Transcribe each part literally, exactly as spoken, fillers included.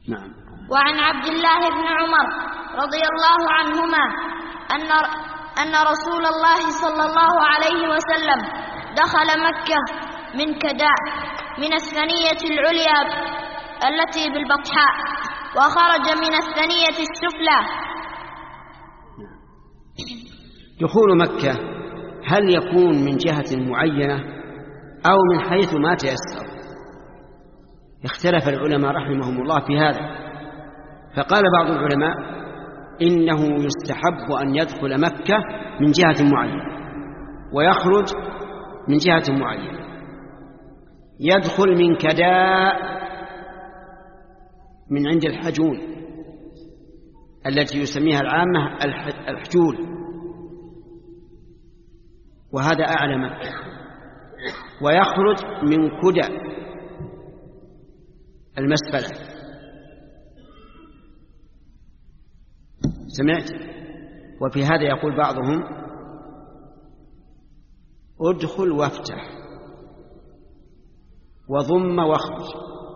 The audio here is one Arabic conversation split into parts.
نعم. وعن عبد الله بن عمر رضي الله عنهما أن أن رسول الله صلى الله عليه وسلم دخل مكة من كداء من الثنية العليا التي بالبطحاء، وخرج من الثنية السفلى. دخول مكة هل يكون من جهة معينة أو من حيث ما تيسر؟ اختلف العلماء رحمهم الله في هذا، فقال بعض العلماء إنه يستحب أن يدخل مكة من جهة معينة ويخرج من جهة معينة. يدخل من كداء من عند الحجون التي يسميها العامة الحجول، وهذا أعلى مكة. ويخرج من كدى المسفلة. سمعت؟ وفي هذا يقول بعضهم ادخل وافتح وضم واخرج.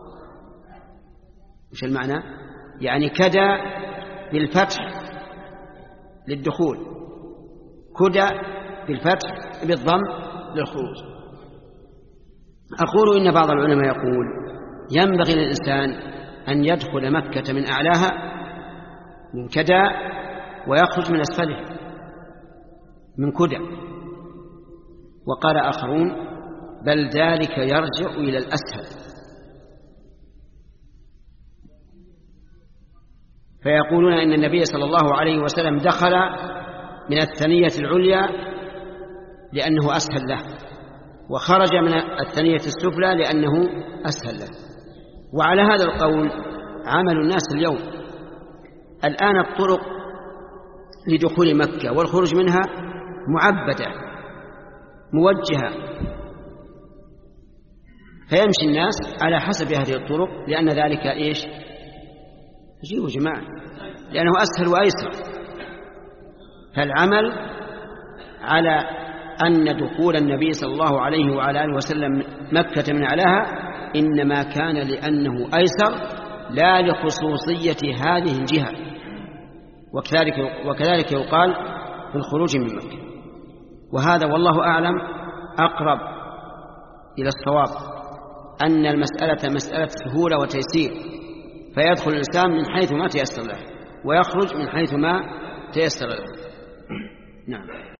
وش المعنى؟ يعني كدى بالفتح للدخول، كدى بالفتح بالضم للخروج. أقول إن بعض العلماء يقول ينبغي للإنسان أن يدخل مكة من أعلاها من كدى ويخرج من أسفلها من كدى. وقال آخرون بل ذلك يرجع إلى الأسفل، فيقولون إن النبي صلى الله عليه وسلم دخل من الثنية العليا لأنه أسهل له، وخرج من الثنية السفلى لأنه أسهل له. وعلى هذا القول عمل الناس اليوم. الآن الطرق لدخول مكة والخروج منها معبدة موجهة، فيمشي الناس على حسب هذه الطرق، لأن ذلك إيش؟ جيبوا جماعة، لأنه أسهل وأيسر. فالعمل على أن دخول النبي صلى الله عليه وعلى آله وسلم مكة من أعلاها إنما كان لأنه أيسر لا لخصوصية هذه الجهة. وكذلك, وكذلك يقال في الخروج من مكة. وهذا والله أعلم أقرب إلى الصواب، أن المسألة مسألة سهولة وتيسير، فيدخل الإنسان من حيث ما تيسر له ويخرج من حيث ما تيسر له. نعم.